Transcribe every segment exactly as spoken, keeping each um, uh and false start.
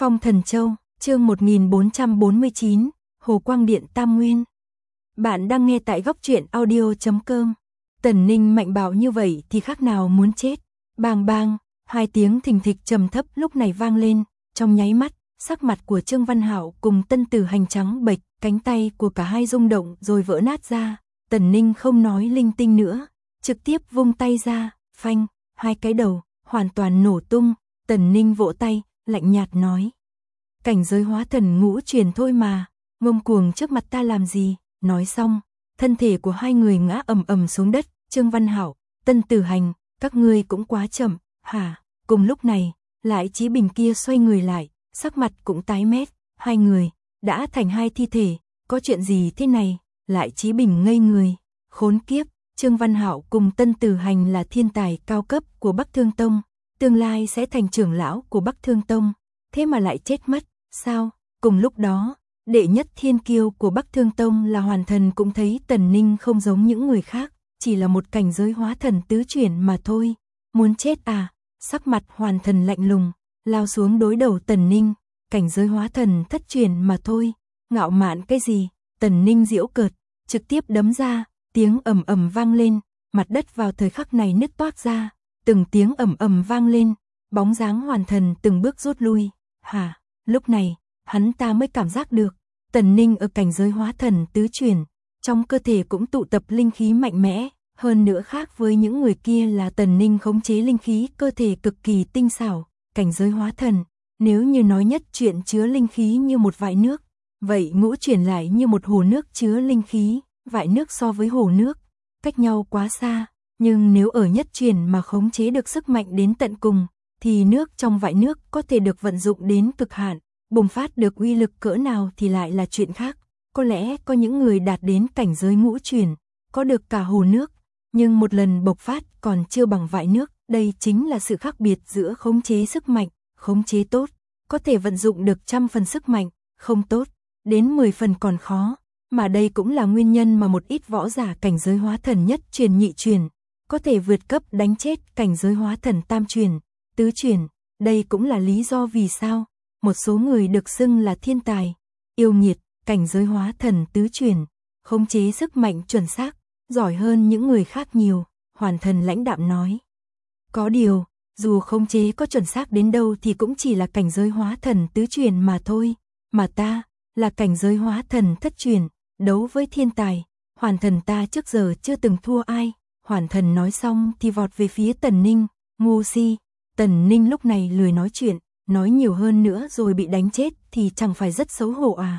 Phong Thần Châu, chương một nghìn bốn trăm bốn mươi chín, Hồ Quang Điện Tam Nguyên. Bạn đang nghe tại góc truyện audio chấm com. Tần Ninh mạnh bạo như vậy thì khác nào muốn chết. Bang bang, hai tiếng thình thịch trầm thấp lúc này vang lên, trong nháy mắt, sắc mặt của Trương Văn Hạo cùng Tân Tử Hành trắng bệch, cánh tay của cả hai rung động rồi vỡ nát ra. Tần Ninh không nói linh tinh nữa, trực tiếp vung tay ra, phanh, hai cái đầu hoàn toàn nổ tung. Tần Ninh vỗ tay, lạnh nhạt nói: cảnh giới hóa thần ngũ truyền thôi mà, ngông cuồng trước mặt ta làm gì? Nói xong, thân thể của hai người ngã ầm ầm xuống đất. Trương Văn Hạo, Tân Tử Hành, các ngươi cũng quá chậm, hả? Cùng lúc này, Lại Chí Bình kia xoay người lại, sắc mặt cũng tái mét, hai người đã thành hai thi thể, có chuyện gì thế này? Lại Chí Bình ngây người, khốn kiếp, Trương Văn Hạo cùng Tân Tử Hành là thiên tài cao cấp của Bắc Thương Tông, tương lai sẽ thành trưởng lão của Bắc Thương Tông, thế mà lại chết mất, sao? Cùng lúc đó, đệ nhất thiên kiêu của Bắc Thương Tông là Hoàn Thần cũng thấy Tần Ninh không giống những người khác, chỉ là một cảnh giới hóa thần tứ chuyển mà thôi. Muốn chết à? Sắc mặt Hoàn Thần lạnh lùng, lao xuống đối đầu Tần Ninh, cảnh giới hóa thần thất chuyển mà thôi, ngạo mạn cái gì? Tần Ninh giễu cợt, trực tiếp đấm ra, tiếng ầm ầm vang lên, mặt đất vào thời khắc này nứt toác ra, từng tiếng ầm ầm vang lên, bóng dáng Hoàn Thần từng bước rút lui. Hả? Lúc này, hắn ta mới cảm giác được, Tần Ninh ở cảnh giới hóa thần tứ chuyển, trong cơ thể cũng tụ tập linh khí mạnh mẽ, hơn nữa khác với những người kia là Tần Ninh khống chế linh khí cơ thể cực kỳ tinh xảo, cảnh giới hóa thần, nếu như nói nhất chuyển chứa linh khí như một vại nước, vậy ngũ chuyển lại như một hồ nước chứa linh khí. Vại nước so với hồ nước, cách nhau quá xa, nhưng nếu ở nhất chuyển mà khống chế được sức mạnh đến tận cùng, thì nước trong vại nước có thể được vận dụng đến cực hạn, bùng phát được uy lực cỡ nào thì lại là chuyện khác. Có lẽ có những người đạt đến cảnh giới ngũ chuyển, có được cả hồ nước, nhưng một lần bộc phát còn chưa bằng vại nước. Đây chính là sự khác biệt giữa khống chế sức mạnh, khống chế tốt, có thể vận dụng được trăm phần sức mạnh, không tốt, đến mười phần còn khó. Mà đây cũng là nguyên nhân mà một ít võ giả cảnh giới hóa thần nhất truyền nhị truyền có thể vượt cấp đánh chết cảnh giới hóa thần tam truyền, tứ truyền. Đây cũng là lý do vì sao một số người được xưng là thiên tài, yêu nghiệt, cảnh giới hóa thần tứ truyền, khống chế sức mạnh chuẩn xác, giỏi hơn những người khác nhiều. Hoàn Thần lãnh đạm nói: có điều, dù khống chế có chuẩn xác đến đâu thì cũng chỉ là cảnh giới hóa thần tứ truyền mà thôi, mà ta là cảnh giới hóa thần thất truyền. Đấu với thiên tài, Hoàn Thần ta trước giờ chưa từng thua ai. Hoàn Thần nói xong thì vọt về phía Tần Ninh, ngu si. Tần Ninh lúc này lười nói chuyện, nói nhiều hơn nữa rồi bị đánh chết thì chẳng phải rất xấu hổ à?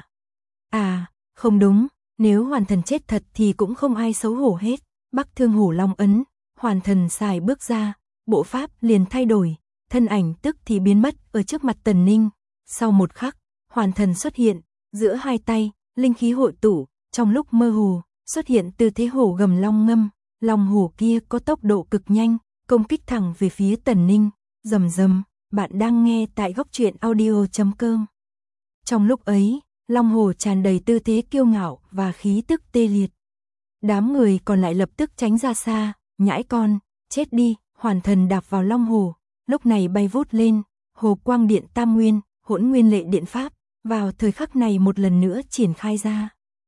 À, không đúng, nếu Hoàn Thần chết thật thì cũng không ai xấu hổ hết. Bắc Thương Hổ Long ấn, Hoàn Thần xài bước ra, bộ pháp liền thay đổi, thân ảnh tức thì biến mất ở trước mặt Tần Ninh. Sau một khắc, Hoàn Thần xuất hiện, giữa hai tay, linh khí hội tụ, trong lúc mơ hồ, xuất hiện tư thế hổ gầm long ngâm, long hổ kia có tốc độ cực nhanh, công kích thẳng về phía Tần Ninh. Rầm rầm, bạn đang nghe tại góc truyện audio chấm com. Trong lúc ấy, long hổ tràn đầy tư thế kiêu ngạo và khí tức tê liệt. Đám người còn lại lập tức tránh ra xa, nhãi con, chết đi. Hoàn Thần đạp vào long hổ, lúc này bay vút lên, Hồ Quang Điện Tam Nguyên, Hỗn Nguyên Lệ Điện Pháp, vào thời khắc này một lần nữa triển khai ra.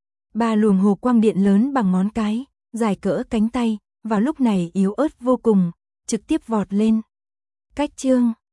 Ba luồng hồ quang điện lớn bằng ngón cái, dài cỡ cánh tay, vào lúc này yếu ớt vô cùng, trực tiếp vọt lên. Cách chương